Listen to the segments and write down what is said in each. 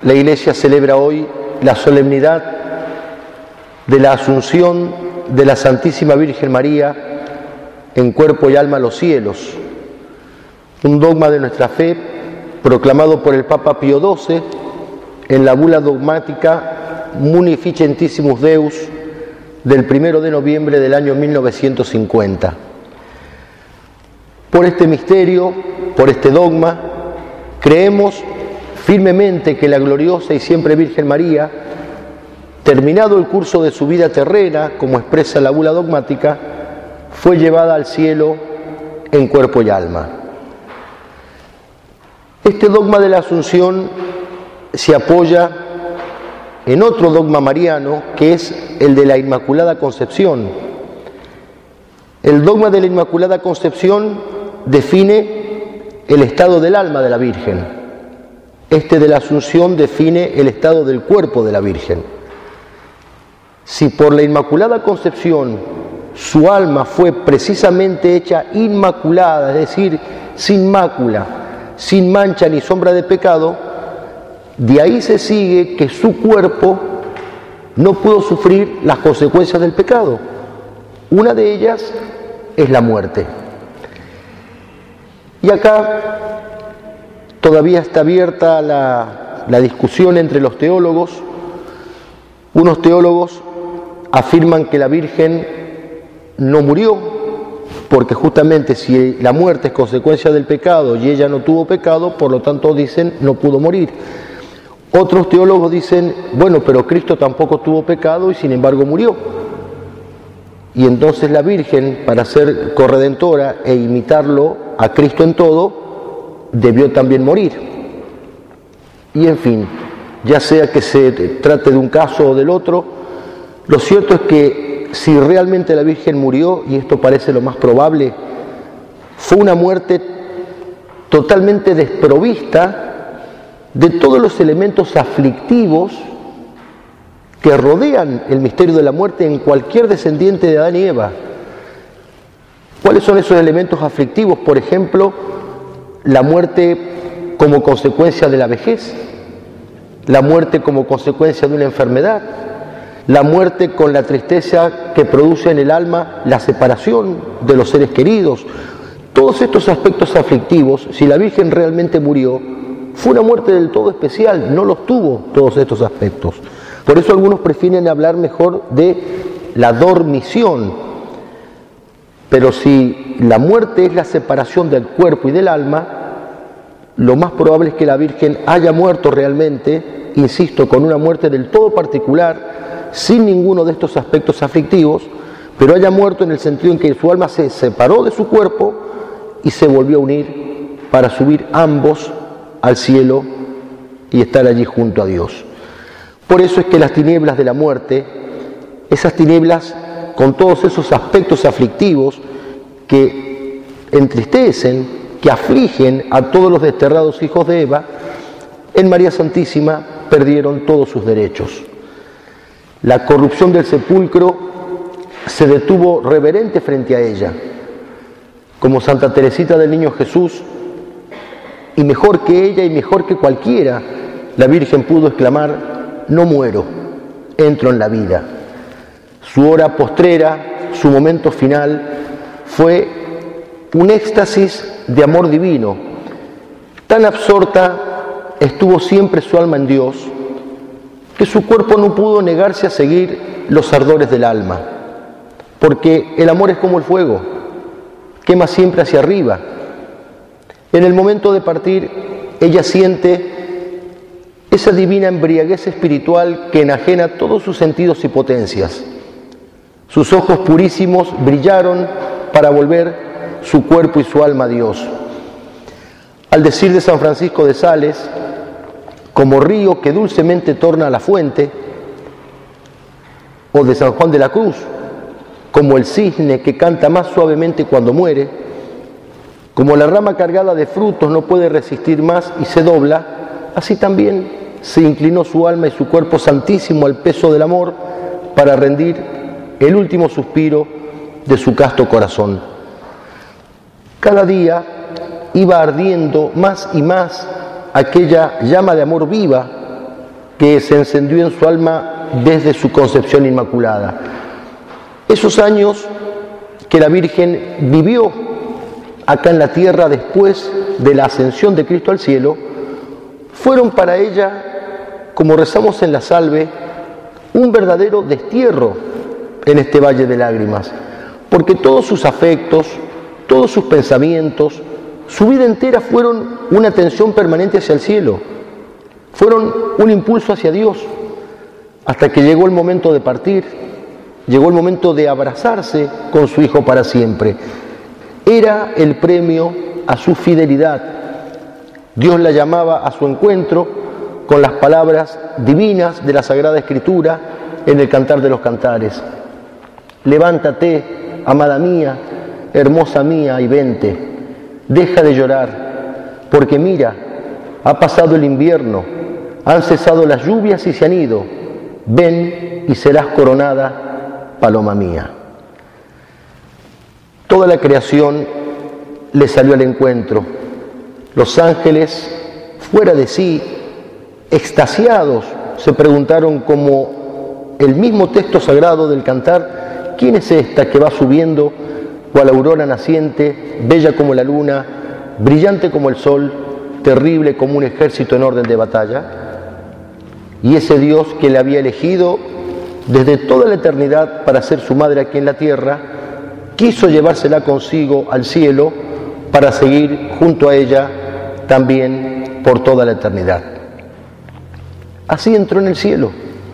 La Iglesia celebra hoy la solemnidad de la Asunción de la Santísima Virgen María en cuerpo y alma a los cielos, un dogma de nuestra fe proclamado por el Papa Pío XII en la bula dogmática Munificentissimus Deus del 1 de noviembre del año 1950. Por este misterio, por este dogma, creemos firmemente que la gloriosa y siempre Virgen María, terminado el curso de su vida terrena, como expresa la bula dogmática, fue llevada al cielo en cuerpo y alma. Este dogma de la Asunción se apoya en otro dogma mariano, que es el de la Inmaculada Concepción. El dogma de la Inmaculada Concepción define el estado del alma de la Virgen. Este de la Asunción define el estado del cuerpo de la Virgen. Si por la Inmaculada Concepción su alma fue precisamente hecha inmaculada, es decir, sin mácula, sin mancha ni sombra de pecado, de ahí se sigue que su cuerpo no pudo sufrir las consecuencias del pecado. Una de ellas es la muerte. Y acá todavía está abierta la discusión entre los teólogos. Unos teólogos afirman que la Virgen no murió, porque justamente si la muerte es consecuencia del pecado y ella no tuvo pecado, por lo tanto dicen no pudo morir. Otros teólogos dicen, bueno, pero Cristo tampoco tuvo pecado y sin embargo murió. Y entonces la Virgen, para ser corredentora e imitarlo a Cristo en todo, debió también morir. Y en fin, ya sea que se trate de un caso o del otro, lo cierto es que si realmente la Virgen murió, y esto parece lo más probable, fue una muerte totalmente desprovista de todos los elementos aflictivos que rodean el misterio de la muerte en cualquier descendiente de Adán y Eva. ¿Cuáles son esos elementos aflictivos? Por ejemplo, la muerte como consecuencia de la vejez, la muerte como consecuencia de una enfermedad, la muerte con la tristeza que produce en el alma la separación de los seres queridos. Todos estos aspectos aflictivos, si la Virgen realmente murió, fue una muerte del todo especial, no los tuvo todos estos aspectos. Por eso algunos prefieren hablar mejor de la dormición. Pero si la muerte es la separación del cuerpo y del alma, lo más probable es que la Virgen haya muerto realmente, insisto, con una muerte del todo particular, sin ninguno de estos aspectos aflictivos, pero haya muerto en el sentido en que su alma se separó de su cuerpo y se volvió a unir para subir ambos al cielo y estar allí junto a Dios. Por eso es que las tinieblas de la muerte, esas tinieblas con todos esos aspectos aflictivos que entristecen, que afligen a todos los desterrados hijos de Eva, en María Santísima perdieron todos sus derechos. La corrupción del sepulcro se detuvo reverente frente a ella, como Santa Teresita del Niño Jesús, y mejor que ella y mejor que cualquiera, la Virgen pudo exclamar: no muero, entro en la vida. Su hora postrera, su momento final, fue un éxtasis de amor divino. Tan absorta estuvo siempre su alma en Dios, que su cuerpo no pudo negarse a seguir los ardores del alma, porque el amor es como el fuego, quema siempre hacia arriba. En el momento de partir, ella siente esa divina embriaguez espiritual que enajena todos sus sentidos y potencias. Sus ojos purísimos brillaron para volver su cuerpo y su alma a Dios. Al decir de San Francisco de Sales, como río que dulcemente torna a la fuente, o de San Juan de la Cruz, como el cisne que canta más suavemente cuando muere, como la rama cargada de frutos no puede resistir más y se dobla, así también se inclinó su alma y su cuerpo santísimo al peso del amor para rendir el último suspiro de su casto corazón. Cada día iba ardiendo más y más aquella llama de amor viva que se encendió en su alma desde su concepción inmaculada. Esos años que la Virgen vivió acá en la tierra después de la ascensión de Cristo al cielo, fueron para ella, como rezamos en la salve, un verdadero destierro en este valle de lágrimas, porque todos sus afectos, todos sus pensamientos, su vida entera fueron una atención permanente hacia el cielo, fueron un impulso hacia Dios, hasta que llegó el momento de partir, llegó el momento de abrazarse con su Hijo para siempre. Era el premio a su fidelidad. Dios la llamaba a su encuentro con las palabras divinas de la Sagrada Escritura en el Cantar de los Cantares. Levántate, amada mía, hermosa mía, y vente. Deja de llorar, porque mira, ha pasado el invierno, han cesado las lluvias y se han ido. Ven y serás coronada, paloma mía. Toda la creación le salió al encuentro. Los ángeles, fuera de sí, extasiados, se preguntaron, como el mismo texto sagrado del Cantar: ¿quién es esta que va subiendo cual aurora naciente, bella como la luna, brillante como el sol, terrible como un ejército en orden de batalla? Y ese Dios que le había elegido desde toda la eternidad para ser su madre aquí en la tierra, quiso llevársela consigo al cielo para seguir junto a ella también por toda la eternidad. Así entró en el cielo,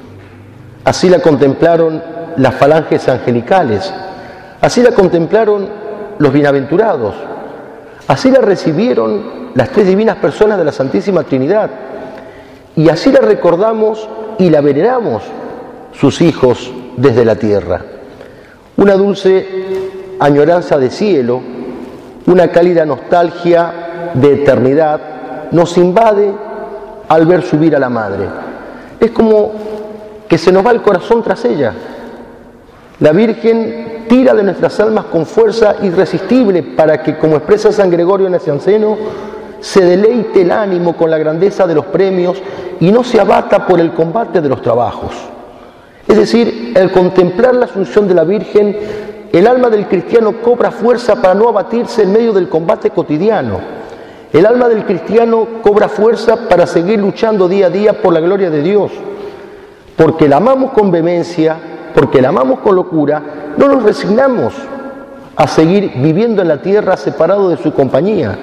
así la contemplaron las falanges angelicales, así la contemplaron los bienaventurados, así la recibieron las tres divinas personas de la Santísima Trinidad, y así la recordamos y la veneramos sus hijos desde la tierra. Una dulce añoranza de cielo, una cálida nostalgia de eternidad nos invade al ver subir a la Madre. Es como que se nos va el corazón tras ella. La Virgen tira de nuestras almas con fuerza irresistible para que, como expresa San Gregorio Nacianceno, se deleite el ánimo con la grandeza de los premios y no se abata por el combate de los trabajos. Es decir, al contemplar la asunción de la Virgen, el alma del cristiano cobra fuerza para no abatirse en medio del combate cotidiano. El alma del cristiano cobra fuerza para seguir luchando día a día por la gloria de Dios. Porque la amamos con vehemencia, porque la amamos con locura, no nos resignamos a seguir viviendo en la tierra separados de su compañía.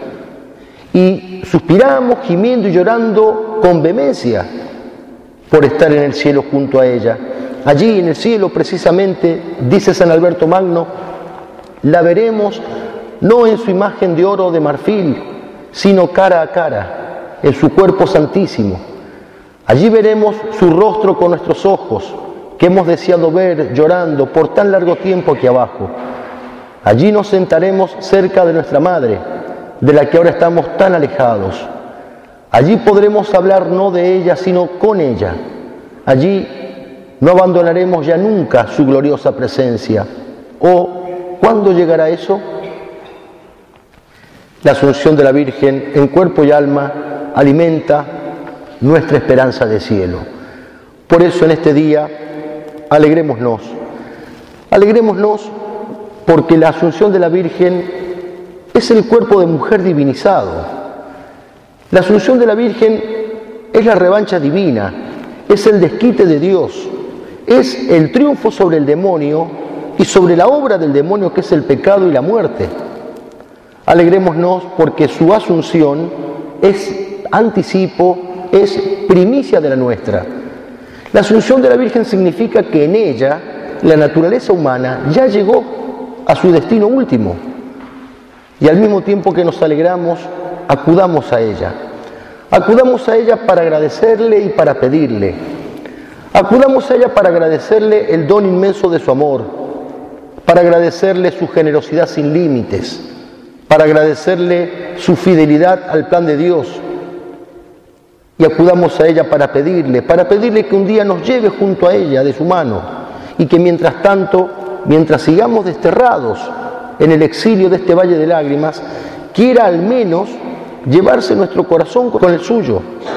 Y suspiramos, gimiendo y llorando con vehemencia por estar en el cielo junto a ella. Allí en el cielo, precisamente, dice San Alberto Magno, la veremos no en su imagen de oro o de marfil, sino cara a cara, en su cuerpo santísimo. Allí veremos su rostro con nuestros ojos, que hemos deseado ver llorando por tan largo tiempo aquí abajo. Allí nos sentaremos cerca de nuestra Madre, de la que ahora estamos tan alejados. Allí podremos hablar no de ella, sino con ella. Allí no abandonaremos ya nunca su gloriosa presencia. ¿O cuándo llegará eso? La asunción de la Virgen en cuerpo y alma alimenta nuestra esperanza de cielo. Por eso en este día alegrémonos. Alegrémonos porque la asunción de la Virgen es el cuerpo de mujer divinizado. La asunción de la Virgen es la revancha divina, es el desquite de Dios, es el triunfo sobre el demonio y sobre la obra del demonio, que es el pecado y la muerte. Alegrémonos porque su asunción es anticipo, es primicia de la nuestra. La asunción de la Virgen significa que en ella la naturaleza humana ya llegó a su destino último. Y al mismo tiempo que nos alegramos, acudamos a ella. Acudamos a ella para agradecerle y para pedirle. Acudamos a ella para agradecerle el don inmenso de su amor, para agradecerle su generosidad sin límites, para agradecerle su fidelidad al plan de Dios. Y acudamos a ella para pedirle que un día nos lleve junto a ella de su mano y que mientras tanto, mientras sigamos desterrados en el exilio de este valle de lágrimas, quiera al menos llevarse nuestro corazón con el suyo.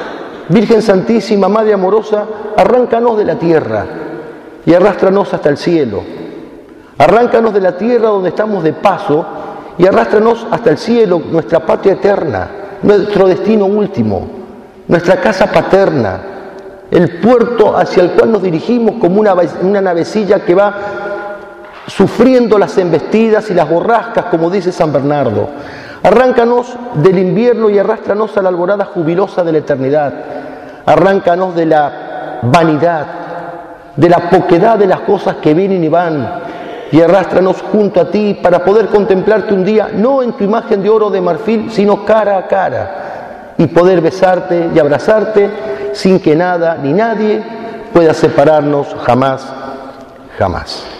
Virgen Santísima, Madre amorosa, arráncanos de la tierra y arrástranos hasta el cielo. Arráncanos de la tierra donde estamos de paso y arrástranos hasta el cielo, nuestra patria eterna, nuestro destino último, nuestra casa paterna, el puerto hacia el cual nos dirigimos como una navecilla que va sufriendo las embestidas y las borrascas, como dice San Bernardo. Arráncanos del invierno y arrástranos a la alborada jubilosa de la eternidad. Arráncanos de la vanidad, de la poquedad de las cosas que vienen y van, y arrástranos junto a ti para poder contemplarte un día, no en tu imagen de oro o de marfil, sino cara a cara, y poder besarte y abrazarte sin que nada ni nadie pueda separarnos jamás, jamás.